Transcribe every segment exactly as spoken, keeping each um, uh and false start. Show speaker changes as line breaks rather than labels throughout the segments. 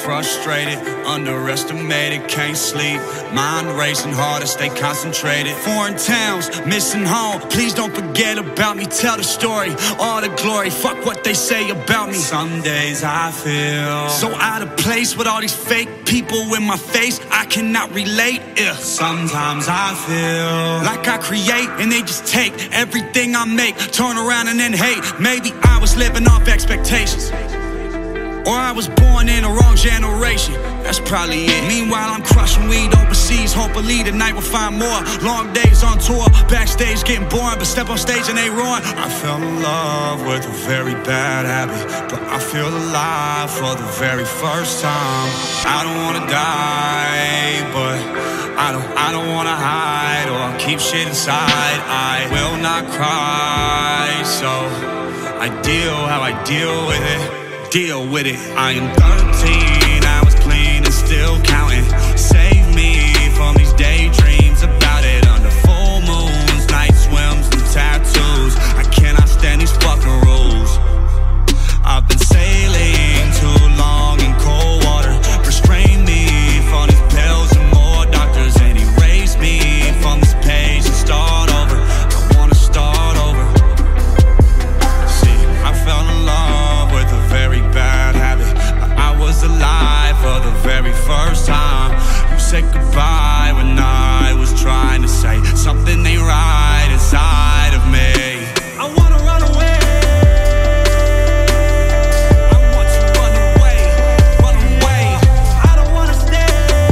frustrated, underestimated, can't sleep. Mind racing hard to stay concentrated. Foreign towns, missing home. Please don't forget about me. Tell the story, all the glory. Fuck what they say about me. Some days I feel so out of place with all these fake people in my face. I cannot relate. Yeah. Sometimes I feel like I create and they just take everything I make, turn around and then hate. Maybe I was living off expectations, or I was born in the wrong generation. That's probably it. Meanwhile, I'm crushing weed overseas. Hopefully tonight we'll find more. Long days on tour, backstage getting boring, but step on stage and they roaring. I fell in love with a very bad habit, but I feel alive for the very first time. I don't wanna die, but I don't, I don't wanna hide or keep shit inside. I will not cry, so I deal how I deal with it. Deal with it. I am thirteen, I was clean and still counting. Save me from these daydreams about it. Under full moons, night swims and tattoos. I cannot stand these fucking rules. I've been sailing too long in cold water. Restrain me from these pills and more doctors, and erase me from this page and start over. I wanna start over. See, I fell in love with a very bad habit, but I was alive for the very first time. You said goodbye when I was trying to say something ain't right inside of me. I wanna run away. I want to run away, run away. I don't wanna stay.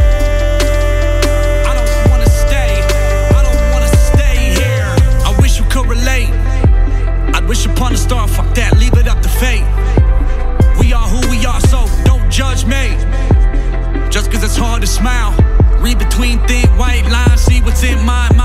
I don't wanna stay. I don't wanna stay here. I wish you could relate. I'd wish upon a star, fuck that, leave it up to fate. We are who we are, so don't judge me. Just cause it's hard to smile, read between thin white lines, see what's in my